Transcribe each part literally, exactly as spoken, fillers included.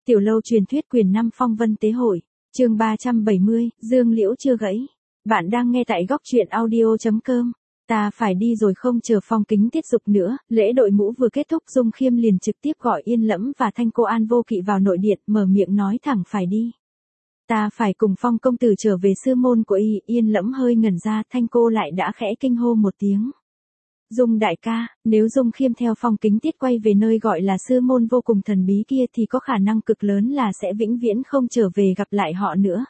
Tiểu lâu truyền thuyết quyền năm phong vân tế hội, chương ba trăm bảy mươi, dương liễu chưa gãy. Bạn đang nghe tại góc truyện audio chấm com. Ta phải đi rồi không chờ Phong Kính tiết dục nữa, lễ đội mũ vừa kết thúc Dung Khiêm liền trực tiếp gọi Yên Lẫm và Thanh Cô An Vô Kỵ vào nội điện, mở miệng nói thẳng phải đi. Ta phải cùng Phong công tử trở về sư môn của y. Yên Lẫm hơi ngẩn ra, Thanh Cô lại đã khẽ kinh hô một tiếng. Dung đại ca, nếu Dung Khiêm theo Phong Kính tiết quay về nơi gọi là sư môn vô cùng thần bí kia thì có khả năng cực lớn là sẽ vĩnh viễn không trở về gặp lại họ nữa.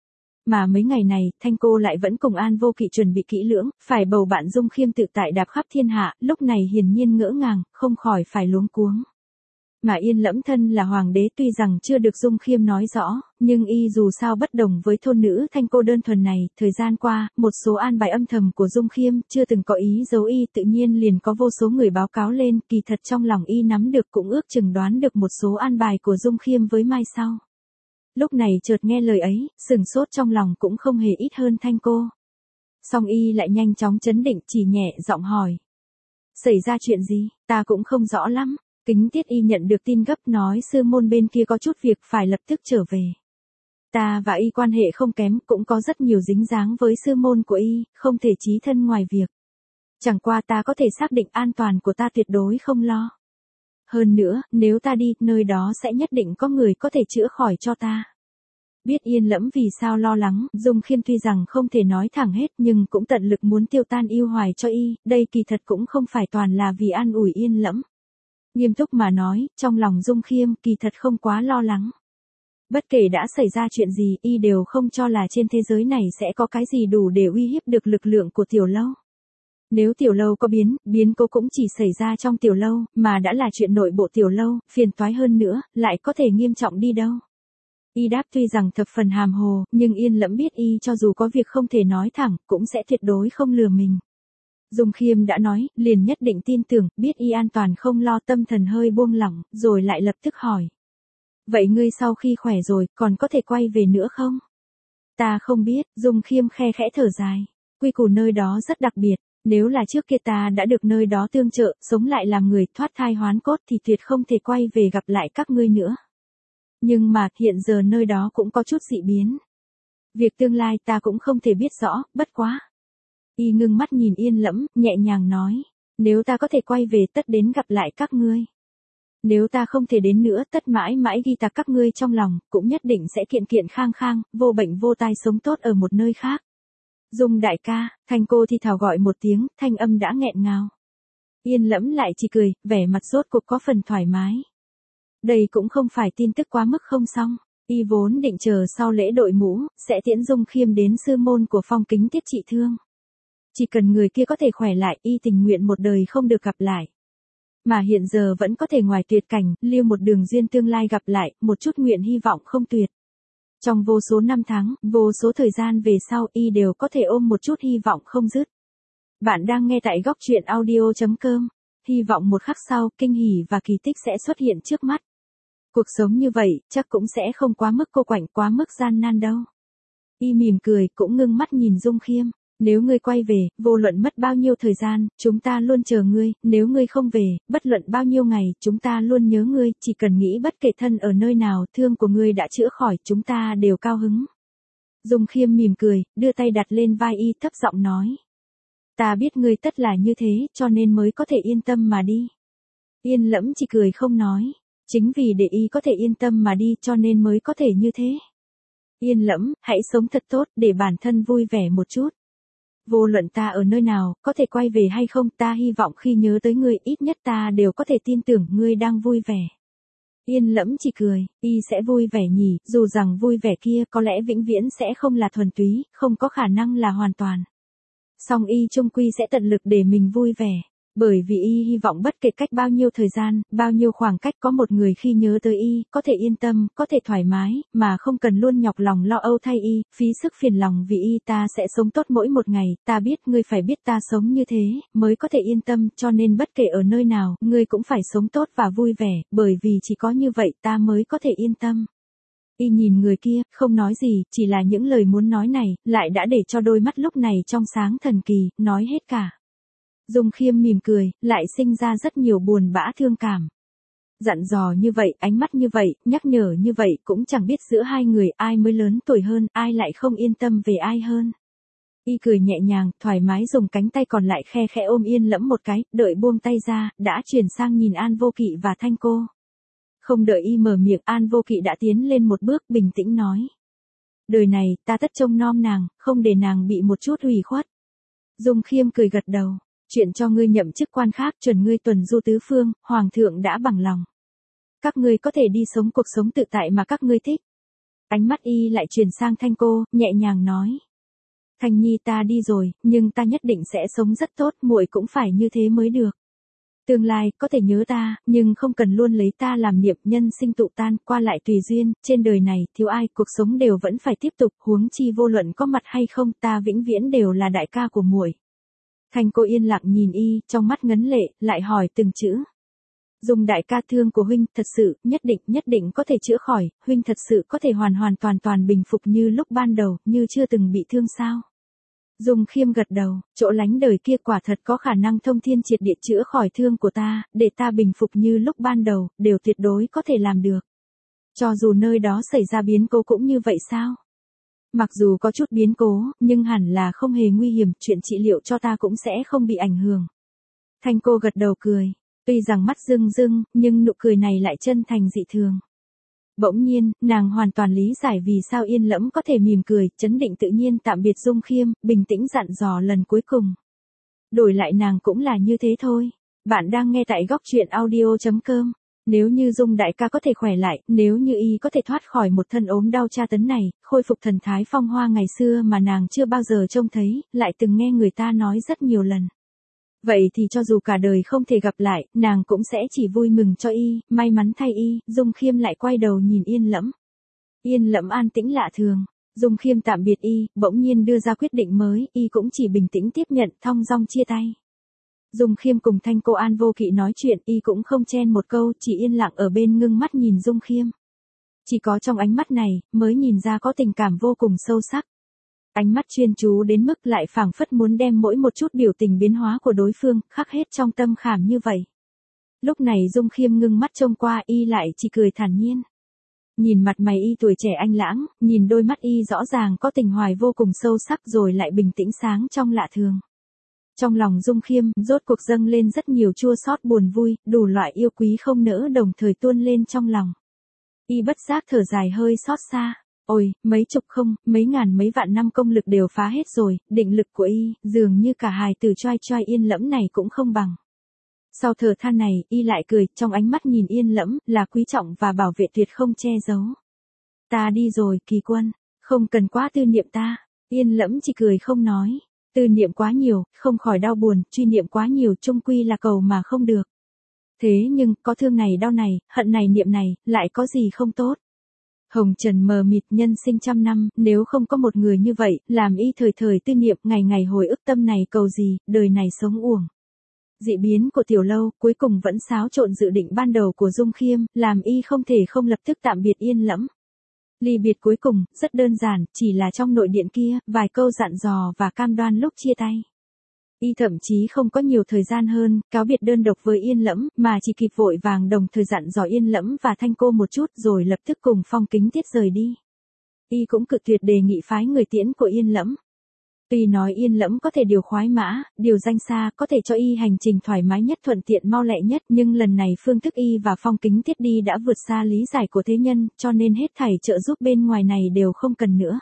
Mà mấy ngày này, Thanh Cô lại vẫn cùng An Vô Kỵ chuẩn bị kỹ lưỡng, phải bầu bạn Dung Khiêm tự tại đạp khắp thiên hạ, lúc này hiển nhiên ngỡ ngàng, không khỏi phải luống cuống. Mà Yên Lẫm thân là hoàng đế tuy rằng chưa được Dung Khiêm nói rõ, nhưng y dù sao bất đồng với thôn nữ Thanh Cô đơn thuần này, thời gian qua, một số an bài âm thầm của Dung Khiêm chưa từng có ý giấu y tự nhiên liền có vô số người báo cáo lên, kỳ thật trong lòng y nắm được cũng ước chừng đoán được một số an bài của Dung Khiêm với mai sau. Lúc này chợt nghe lời ấy, sừng sốt trong lòng cũng không hề ít hơn Thanh Cô. Song y lại nhanh chóng trấn định chỉ nhẹ giọng hỏi. Xảy ra chuyện gì, ta cũng không rõ lắm. Kính tiết y nhận được tin gấp nói sư môn bên kia có chút việc phải lập tức trở về. Ta và y quan hệ không kém, cũng có rất nhiều dính dáng với sư môn của y, không thể chí thân ngoài việc. Chẳng qua ta có thể xác định an toàn của ta tuyệt đối không lo. Hơn nữa, nếu ta đi, nơi đó sẽ nhất định có người có thể chữa khỏi cho ta. Biết Yên Lẫm vì sao lo lắng, Dung Khiêm tuy rằng không thể nói thẳng hết nhưng cũng tận lực muốn tiêu tan yêu hoài cho y, đây kỳ thật cũng không phải toàn là vì an ủi Yên Lẫm. Nghiêm túc mà nói, trong lòng Dung Khiêm kỳ thật không quá lo lắng. Bất kể đã xảy ra chuyện gì, y đều không cho là trên thế giới này sẽ có cái gì đủ để uy hiếp được lực lượng của tiểu lâu. Nếu tiểu lâu có biến, biến cố cũng chỉ xảy ra trong tiểu lâu, mà đã là chuyện nội bộ tiểu lâu, phiền toái hơn nữa, lại có thể nghiêm trọng đi đâu. Y đáp tuy rằng thập phần hàm hồ, nhưng Yên Lẫm biết y cho dù có việc không thể nói thẳng, cũng sẽ tuyệt đối không lừa mình. Dung Khiêm đã nói, liền nhất định tin tưởng, biết y an toàn không lo, tâm thần hơi buông lỏng, rồi lại lập tức hỏi. Vậy ngươi sau khi khỏe rồi, còn có thể quay về nữa không? Ta không biết, Dung Khiêm khe khẽ thở dài. Quy củ nơi đó rất đặc biệt, nếu là trước kia ta đã được nơi đó tương trợ, sống lại làm người thoát thai hoán cốt thì tuyệt không thể quay về gặp lại các ngươi nữa. Nhưng mà, hiện giờ nơi đó cũng có chút dị biến. Việc tương lai ta cũng không thể biết rõ, bất quá. Y ngưng mắt nhìn Yên Lẫm, nhẹ nhàng nói, nếu ta có thể quay về tất đến gặp lại các ngươi. Nếu ta không thể đến nữa tất mãi mãi ghi tạc các ngươi trong lòng, cũng nhất định sẽ kiện kiện khang khang, vô bệnh vô tai sống tốt ở một nơi khác. Dung đại ca, Thanh Cô thì thào gọi một tiếng, thanh âm đã nghẹn ngào. Yên Lẫm lại chỉ cười, vẻ mặt rốt cuộc có phần thoải mái. Đây cũng không phải tin tức quá mức không xong. Y vốn định chờ sau lễ đội mũ, sẽ tiễn Dung Khiêm đến sư môn của Phong Kính tiết trị thương. Chỉ cần người kia có thể khỏe lại, y tình nguyện một đời không được gặp lại. Mà hiện giờ vẫn có thể ngoài tuyệt cảnh, lưu một đường duyên tương lai gặp lại, một chút nguyện hy vọng không tuyệt. Trong vô số năm tháng, vô số thời gian về sau, y đều có thể ôm một chút hy vọng không dứt. Bạn đang nghe tại góc truyện audio chấm com. Hy vọng một khắc sau, kinh hỉ và kỳ tích sẽ xuất hiện trước mắt. Cuộc sống như vậy, chắc cũng sẽ không quá mức cô quạnh, quá mức gian nan đâu. Y mỉm cười, cũng ngưng mắt nhìn Dung Khiêm. Nếu ngươi quay về, vô luận mất bao nhiêu thời gian, chúng ta luôn chờ ngươi, nếu ngươi không về, bất luận bao nhiêu ngày, chúng ta luôn nhớ ngươi, chỉ cần nghĩ bất kể thân ở nơi nào, thương của ngươi đã chữa khỏi, chúng ta đều cao hứng. Dung Khiêm mỉm cười, đưa tay đặt lên vai y, thấp giọng nói. Ta biết ngươi tất là như thế, cho nên mới có thể yên tâm mà đi. Yên Lẫm chỉ cười không nói, chính vì để y có thể yên tâm mà đi cho nên mới có thể như thế. Yên Lẫm, hãy sống thật tốt, để bản thân vui vẻ một chút. Vô luận ta ở nơi nào, có thể quay về hay không, ta hy vọng khi nhớ tới ngươi ít nhất ta đều có thể tin tưởng ngươi đang vui vẻ. Yên Lẫm chỉ cười, y sẽ vui vẻ nhỉ, dù rằng vui vẻ kia có lẽ vĩnh viễn sẽ không là thuần túy, không có khả năng là hoàn toàn. Song y chung quy sẽ tận lực để mình vui vẻ. Bởi vì y hy vọng bất kể cách bao nhiêu thời gian, bao nhiêu khoảng cách có một người khi nhớ tới y, có thể yên tâm, có thể thoải mái, mà không cần luôn nhọc lòng lo âu thay y, phí sức phiền lòng vì y. Ta sẽ sống tốt mỗi một ngày, ta biết ngươi phải biết ta sống như thế, mới có thể yên tâm, cho nên bất kể ở nơi nào, ngươi cũng phải sống tốt và vui vẻ, bởi vì chỉ có như vậy ta mới có thể yên tâm. Y nhìn người kia, không nói gì, chỉ là những lời muốn nói này, lại đã để cho đôi mắt lúc này trong sáng thần kỳ, nói hết cả. Dung Khiêm mỉm cười, lại sinh ra rất nhiều buồn bã thương cảm. Dặn dò như vậy, ánh mắt như vậy, nhắc nhở như vậy, cũng chẳng biết giữa hai người ai mới lớn tuổi hơn, ai lại không yên tâm về ai hơn. Y cười nhẹ nhàng, thoải mái dùng cánh tay còn lại khe khẽ ôm Yên Lẫm một cái, đợi buông tay ra, đã chuyển sang nhìn An Vô Kỵ và Thanh Cô. Không đợi Y mở miệng, An Vô Kỵ đã tiến lên một bước, bình tĩnh nói. Đời này, ta tất trông nom nàng, không để nàng bị một chút ủy khuất. Dung Khiêm cười gật đầu, chuyện cho ngươi nhậm chức quan khác, chuẩn ngươi tuần du tứ phương, hoàng thượng đã bằng lòng. Các ngươi có thể đi sống cuộc sống tự tại mà các ngươi thích. Ánh mắt Y lại chuyển sang Thanh Cô, nhẹ nhàng nói. Thanh Nhi, ta đi rồi, nhưng ta nhất định sẽ sống rất tốt, muội cũng phải như thế mới được. Tương lai, có thể nhớ ta, nhưng không cần luôn lấy ta làm niệm, nhân sinh tụ tan, qua lại tùy duyên, trên đời này, thiếu ai, cuộc sống đều vẫn phải tiếp tục, huống chi vô luận có mặt hay không, ta vĩnh viễn đều là đại ca của muội. Thanh Cô yên lặng nhìn Y, trong mắt ngấn lệ, lại hỏi từng chữ. Dung đại ca, thương của huynh, thật sự, nhất định, nhất định có thể chữa khỏi, huynh thật sự có thể hoàn hoàn toàn toàn bình phục như lúc ban đầu, như chưa từng bị thương sao? Dung Khiêm gật đầu, chỗ lánh đời kia quả thật có khả năng thông thiên triệt địa chữa khỏi thương của ta, để ta bình phục như lúc ban đầu, đều tuyệt đối có thể làm được. Cho dù nơi đó xảy ra biến cố cũng như vậy sao? Mặc dù có chút biến cố, nhưng hẳn là không hề nguy hiểm, chuyện trị liệu cho ta cũng sẽ không bị ảnh hưởng. Thanh Cô gật đầu cười, tuy rằng mắt rưng rưng, nhưng nụ cười này lại chân thành dị thường. Bỗng nhiên, nàng hoàn toàn lý giải vì sao Yên Lẫm có thể mỉm cười, chấn định tự nhiên tạm biệt Dung Khiêm, bình tĩnh dặn dò lần cuối cùng. Đổi lại nàng cũng là như thế thôi. Bạn đang nghe tại góc truyện audio chấm com. Nếu như Dung đại ca có thể khỏe lại, nếu như Y có thể thoát khỏi một thân ốm đau tra tấn này, khôi phục thần thái phong hoa ngày xưa mà nàng chưa bao giờ trông thấy, lại từng nghe người ta nói rất nhiều lần. Vậy thì cho dù cả đời không thể gặp lại, nàng cũng sẽ chỉ vui mừng cho Y, may mắn thay Y. Dung Khiêm lại quay đầu nhìn Yên Lẫm. Yên Lẫm an tĩnh lạ thường. Dung Khiêm tạm biệt Y, bỗng nhiên đưa ra quyết định mới, Y cũng chỉ bình tĩnh tiếp nhận, thong dong chia tay. Dung Khiêm cùng Thanh Cô An Vô Kỵ nói chuyện, Y cũng không chen một câu, chỉ yên lặng ở bên ngưng mắt nhìn Dung Khiêm. Chỉ có trong ánh mắt này, mới nhìn ra có tình cảm vô cùng sâu sắc. Ánh mắt chuyên chú đến mức lại phảng phất muốn đem mỗi một chút biểu tình biến hóa của đối phương, khắc hết trong tâm khảm như vậy. Lúc này Dung Khiêm ngưng mắt trông qua, Y lại chỉ cười thản nhiên. Nhìn mặt mày Y tuổi trẻ anh lãng, nhìn đôi mắt Y rõ ràng có tình hoài vô cùng sâu sắc rồi lại bình tĩnh sáng trong lạ thường. Trong lòng Dung Khiêm, rốt cuộc dâng lên rất nhiều chua xót buồn vui, đủ loại yêu quý không nỡ đồng thời tuôn lên trong lòng. Y bất giác thở dài hơi xót xa. Ôi, mấy chục không, mấy ngàn mấy vạn năm công lực đều phá hết rồi, định lực của Y, dường như cả hài tử choai choai Yên Lẫm này cũng không bằng. Sau thở than này, Y lại cười, trong ánh mắt nhìn Yên Lẫm, là quý trọng và bảo vệ tuyệt không che giấu. Ta đi rồi, Kỳ Quân, không cần quá tư niệm ta. Yên Lẫm chỉ cười không nói. Tư niệm quá nhiều, không khỏi đau buồn, truy niệm quá nhiều chung quy là cầu mà không được. Thế nhưng, có thương này đau này, hận này niệm này, lại có gì không tốt. Hồng trần mờ mịt, nhân sinh trăm năm, nếu không có một người như vậy, làm Y thời thời tư niệm, ngày ngày hồi ức tâm này cầu gì, đời này sống uổng. Dị biến của Tiểu Lâu, cuối cùng vẫn xáo trộn dự định ban đầu của Dung Khiêm, làm Y không thể không lập tức tạm biệt Yên Lẫm. Ly biệt cuối cùng, rất đơn giản, chỉ là trong nội điện kia, vài câu dặn dò và cam đoan lúc chia tay. Y thậm chí không có nhiều thời gian hơn, cáo biệt đơn độc với Yên Lẫm, mà chỉ kịp vội vàng đồng thời dặn dò Yên Lẫm và Thanh Cô một chút rồi lập tức cùng Phong Kính Tiết rời đi. Y cũng cự tuyệt đề nghị phái người tiễn của Yên Lẫm. Tuy nói Yên Lẫm có thể điều khoái mã, điều danh xa, có thể cho Y hành trình thoải mái nhất, thuận tiện mau lẹ nhất, nhưng lần này phương thức Y và Phong Kính Tiết đi đã vượt xa lý giải của thế nhân, cho nên hết thảy trợ giúp bên ngoài này đều không cần nữa.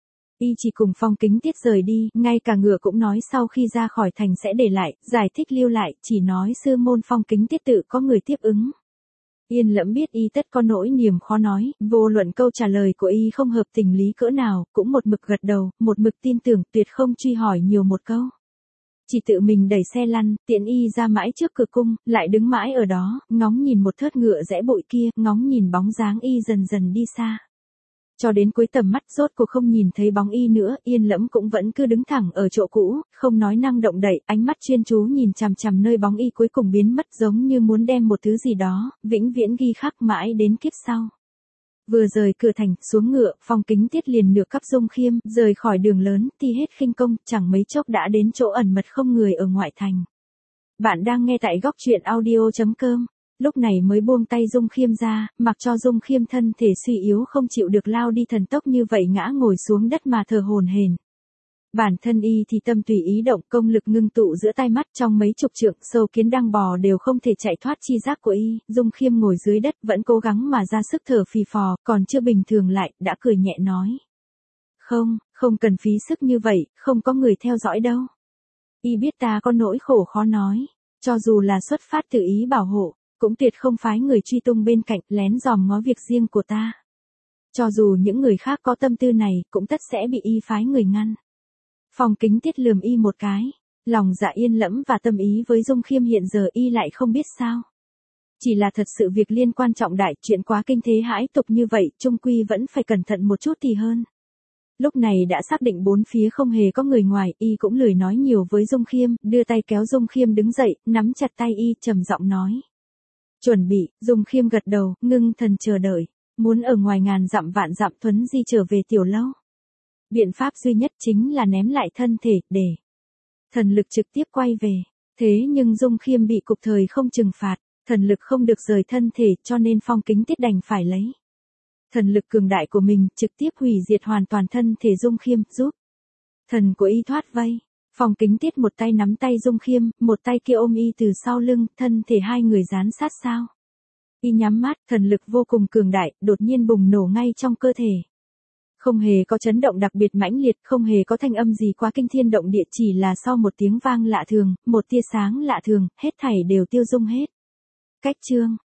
Y chỉ cùng Phong Kính Tiết rời đi, ngay cả ngựa cũng nói sau khi ra khỏi thành sẽ để lại, giải thích lưu lại, chỉ nói sư môn Phong Kính Tiết tự có người tiếp ứng. Yên Lẫm biết Y tất có nỗi niềm khó nói, vô luận câu trả lời của Y không hợp tình lý cỡ nào, cũng một mực gật đầu, một mực tin tưởng, tuyệt không truy hỏi nhiều một câu. Chỉ tự mình đẩy xe lăn, tiễn Y ra mãi trước cửa cung, lại đứng mãi ở đó, ngóng nhìn một thớt ngựa rẽ bụi kia, ngóng nhìn bóng dáng Y dần dần đi xa. Cho đến cuối tầm mắt rốt cuộc không nhìn thấy bóng Y nữa, Yên Lẫm cũng vẫn cứ đứng thẳng ở chỗ cũ, không nói năng động đậy, ánh mắt chuyên chú nhìn chằm chằm nơi bóng Y cuối cùng biến mất, giống như muốn đem một thứ gì đó, vĩnh viễn ghi khắc mãi đến kiếp sau. Vừa rời cửa thành, xuống ngựa, Phong Kính Tiết liền được cắp Dung Khiêm, rời khỏi đường lớn, thi hết khinh công, chẳng mấy chốc đã đến chỗ ẩn mật không người ở ngoại thành. Bạn đang nghe tại góc truyện audio chấm com. Lúc này mới buông tay Dung Khiêm ra, mặc cho Dung Khiêm thân thể suy yếu không chịu được lao đi thần tốc như vậy ngã ngồi xuống đất mà thở hổn hển. Bản thân y thì tâm tùy ý động, công lực ngưng tụ giữa tai mắt, trong mấy chục trượng sâu kiến đang bò đều không thể chạy thoát chi giác của y. Dung Khiêm ngồi dưới đất vẫn cố gắng mà ra sức thở phì phò, còn chưa bình thường lại, đã cười nhẹ nói. Không, không cần phí sức như vậy, không có người theo dõi đâu. Y biết ta có nỗi khổ khó nói, cho dù là xuất phát từ ý bảo hộ, cũng tuyệt không phái người truy tung bên cạnh lén dòm ngó việc riêng của ta. Cho dù những người khác có tâm tư này, cũng tất sẽ bị y phái người ngăn. Phong Kính Tiết lườm y một cái, lòng dạ yên lẫm và tâm ý với Dung Khiêm hiện giờ y lại không biết sao. Chỉ là thật sự việc liên quan trọng đại, chuyện quá kinh thế hãi tục như vậy, chung quy vẫn phải cẩn thận một chút thì hơn. Lúc này đã xác định bốn phía không hề có người ngoài, y cũng lười nói nhiều với Dung Khiêm, đưa tay kéo Dung Khiêm đứng dậy, nắm chặt tay y, trầm giọng nói. Chuẩn bị. Dung Khiêm gật đầu, ngưng thần chờ đợi, muốn ở ngoài ngàn dặm vạn dặm thuấn di trở về tiểu lâu. Biện pháp duy nhất chính là ném lại thân thể, để thần lực trực tiếp quay về. Thế nhưng Dung Khiêm bị cục thời không trừng phạt, thần lực không được rời thân thể, cho nên Phong Kính Tiết đành phải lấy thần lực cường đại của mình, trực tiếp hủy diệt hoàn toàn thân thể Dung Khiêm, giúp thần của y thoát vây. Phong Kính Tiết một tay nắm tay Dung Khiêm, một tay kia ôm y từ sau lưng, thân thể hai người dán sát sao. Y nhắm mắt, thần lực vô cùng cường đại, đột nhiên bùng nổ ngay trong cơ thể. Không hề có chấn động đặc biệt mãnh liệt, không hề có thanh âm gì quá kinh thiên động địa, chỉ là sau một tiếng vang lạ thường, một tia sáng lạ thường, hết thảy đều tiêu dung hết. Cách chương